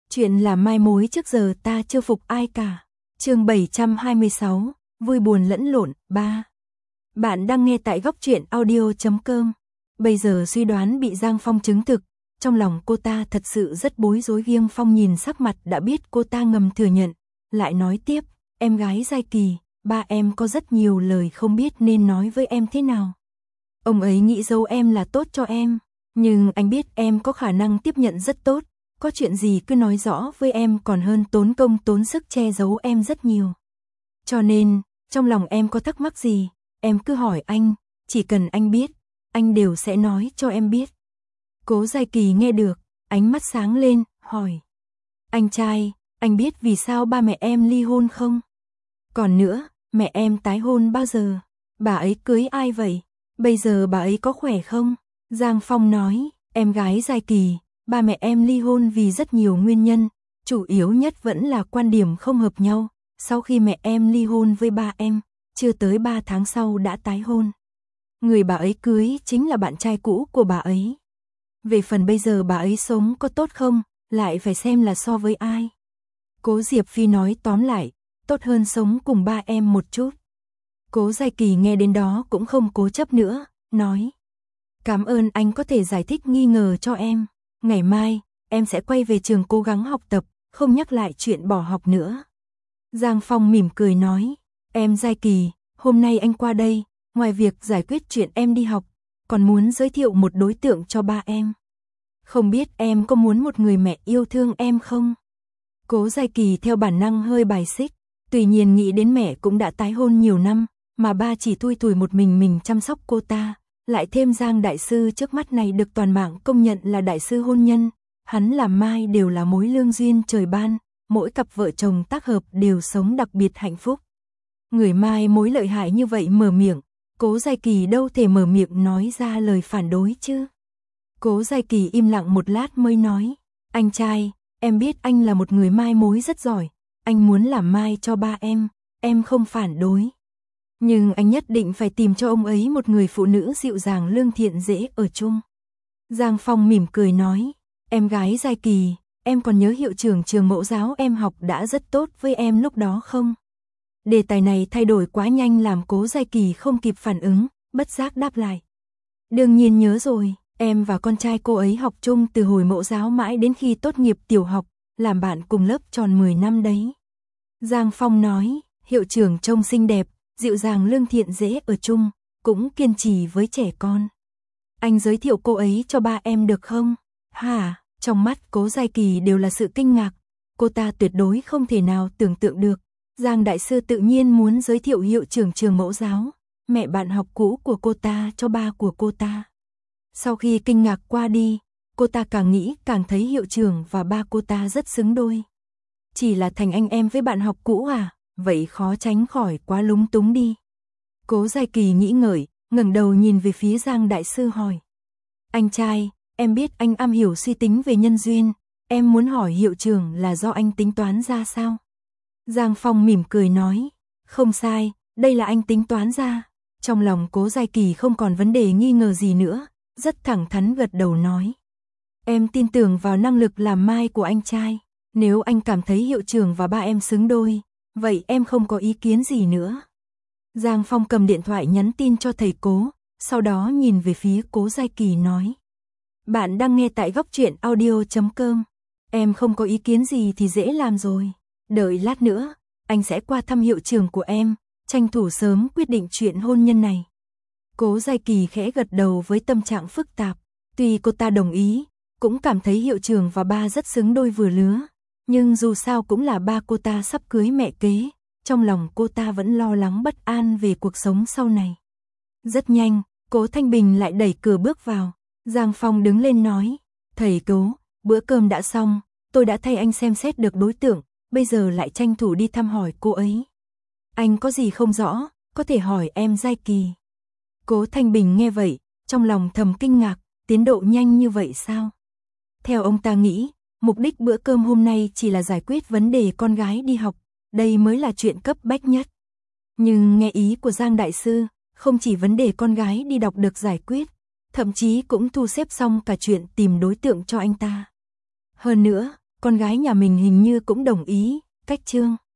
Chuyện là mai mối trước giờ ta chưa phục ai cả. Chương 726, vui buồn lẫn lộn, 3. Bạn đang nghe tại góc truyện audio.com. Bây giờ suy đoán bị Giang Phong chứng thực, trong lòng cô ta thật sự rất bối rối. Giang Phong nhìn sắc mặt đã biết cô ta ngầm thừa nhận, lại nói tiếp, em gái Giai Kỳ, ba em có rất nhiều lời không biết nên nói với em thế nào. Ông ấy nghĩ giấu em là tốt cho em, nhưng anh biết em có khả năng tiếp nhận rất tốt. Có chuyện gì cứ nói rõ với em còn hơn tốn công tốn sức che giấu em rất nhiều. Cho nên, trong lòng em có thắc mắc gì, em cứ hỏi anh, chỉ cần anh biết, anh đều sẽ nói cho em biết. Cố Giai Kỳ nghe được, ánh mắt sáng lên, hỏi. Anh trai, anh biết vì sao ba mẹ em ly hôn không? Còn nữa, mẹ em tái hôn bao giờ? Bà ấy cưới ai vậy? Bây giờ bà ấy có khỏe không? Giang Phong nói, em gái Giai Kỳ, ba mẹ em ly hôn vì rất nhiều nguyên nhân, chủ yếu nhất vẫn là quan điểm không hợp nhau. Sau khi mẹ em ly hôn với ba em, chưa tới 3 tháng sau đã tái hôn. Người bà ấy cưới chính là bạn trai cũ của bà ấy. Về phần bây giờ bà ấy sống có tốt không, lại phải xem là so với ai. Cố Diệp Phi nói tóm lại, tốt hơn sống cùng ba em một chút. Cố Giai Kỳ nghe đến đó cũng không cố chấp nữa, nói. Cảm ơn anh có thể giải thích nghi ngờ cho em. Ngày mai, em sẽ quay về trường cố gắng học tập, không nhắc lại chuyện bỏ học nữa. Giang Phong mỉm cười nói, em Giai Kỳ, hôm nay anh qua đây, ngoài việc giải quyết chuyện em đi học, còn muốn giới thiệu một đối tượng cho ba em. Không biết em có muốn một người mẹ yêu thương em không? Cố Giai Kỳ theo bản năng hơi bài xích, tuy nhiên nghĩ đến mẹ cũng đã tái hôn nhiều năm, mà ba chỉ thui thủi một mình chăm sóc cô ta. Lại thêm Giang đại sư trước mắt này được toàn mạng công nhận là đại sư hôn nhân, hắn làm mai đều là mối lương duyên trời ban, mỗi cặp vợ chồng tác hợp đều sống đặc biệt hạnh phúc. Người mai mối lợi hại như vậy mở miệng, Cố Giai Kỳ đâu thể mở miệng nói ra lời phản đối chứ. Cố Giai Kỳ im lặng một lát mới nói, anh trai, em biết anh là một người mai mối rất giỏi, anh muốn làm mai cho ba em không phản đối. Nhưng anh nhất định phải tìm cho ông ấy một người phụ nữ dịu dàng lương thiện dễ ở chung. Giang Phong mỉm cười nói, em gái Giai Kỳ, em còn nhớ hiệu trưởng trường mẫu giáo em học đã rất tốt với em lúc đó không? Đề tài này thay đổi quá nhanh làm Cố Giai Kỳ không kịp phản ứng, bất giác đáp lại. Đương nhiên nhớ rồi, em và con trai cô ấy học chung từ hồi mẫu giáo mãi đến khi tốt nghiệp tiểu học, làm bạn cùng lớp tròn 10 năm đấy. Giang Phong nói, hiệu trưởng trông xinh đẹp, dịu dàng lương thiện dễ ở chung, cũng kiên trì với trẻ con. Anh giới thiệu cô ấy cho ba em được không? Hả? Trong mắt Cố Giai Kỳ đều là sự kinh ngạc, cô ta tuyệt đối không thể nào tưởng tượng được. Giang đại sư tự nhiên muốn giới thiệu hiệu trưởng trường mẫu giáo, mẹ bạn học cũ của cô ta cho ba của cô ta. Sau khi kinh ngạc qua đi, cô ta càng nghĩ càng thấy hiệu trưởng và ba cô ta rất xứng đôi. Chỉ là thành anh em với bạn học cũ à? Vậy khó tránh khỏi quá lúng túng đi. Cố Giai Kỳ nghĩ ngợi, ngẩng đầu nhìn về phía Giang đại sư hỏi. Anh trai, em biết anh am hiểu suy tính về nhân duyên, em muốn hỏi hiệu trưởng là do anh tính toán ra sao? Giang Phong mỉm cười nói, không sai, đây là anh tính toán ra. Trong lòng Cố Giai Kỳ không còn vấn đề nghi ngờ gì nữa, rất thẳng thắn gật đầu nói. Em tin tưởng vào năng lực làm mai của anh trai, nếu anh cảm thấy hiệu trưởng và ba em xứng đôi, vậy em không có ý kiến gì nữa. Giang Phong cầm điện thoại nhắn tin cho thầy Cố, sau đó nhìn về phía Cố Giai Kỳ nói. Bạn đang nghe tại góc truyện audio.com. Em không có ý kiến gì thì dễ làm rồi. Đợi lát nữa, anh sẽ qua thăm hiệu trưởng của em, tranh thủ sớm quyết định chuyện hôn nhân này. Cố Giai Kỳ khẽ gật đầu với tâm trạng phức tạp. Tuy cô ta đồng ý, cũng cảm thấy hiệu trưởng và ba rất xứng đôi vừa lứa. Nhưng dù sao cũng là ba cô ta sắp cưới mẹ kế, trong lòng cô ta vẫn lo lắng bất an về cuộc sống sau này. Rất nhanh, Cố Thanh Bình lại đẩy cửa bước vào. Giang Phong đứng lên nói, thầy Cố, bữa cơm đã xong, tôi đã thay anh xem xét được đối tượng, bây giờ lại tranh thủ đi thăm hỏi cô ấy. Anh có gì không rõ, có thể hỏi em Giai Kỳ. Cố Thanh Bình nghe vậy, trong lòng thầm kinh ngạc, tiến độ nhanh như vậy sao? Theo ông ta nghĩ, mục đích bữa cơm hôm nay chỉ là giải quyết vấn đề con gái đi học, đây mới là chuyện cấp bách nhất. Nhưng nghe ý của Giang đại sư, không chỉ vấn đề con gái đi đọc được giải quyết, thậm chí cũng thu xếp xong cả chuyện tìm đối tượng cho anh ta. Hơn nữa, con gái nhà mình hình như cũng đồng ý, cách Trương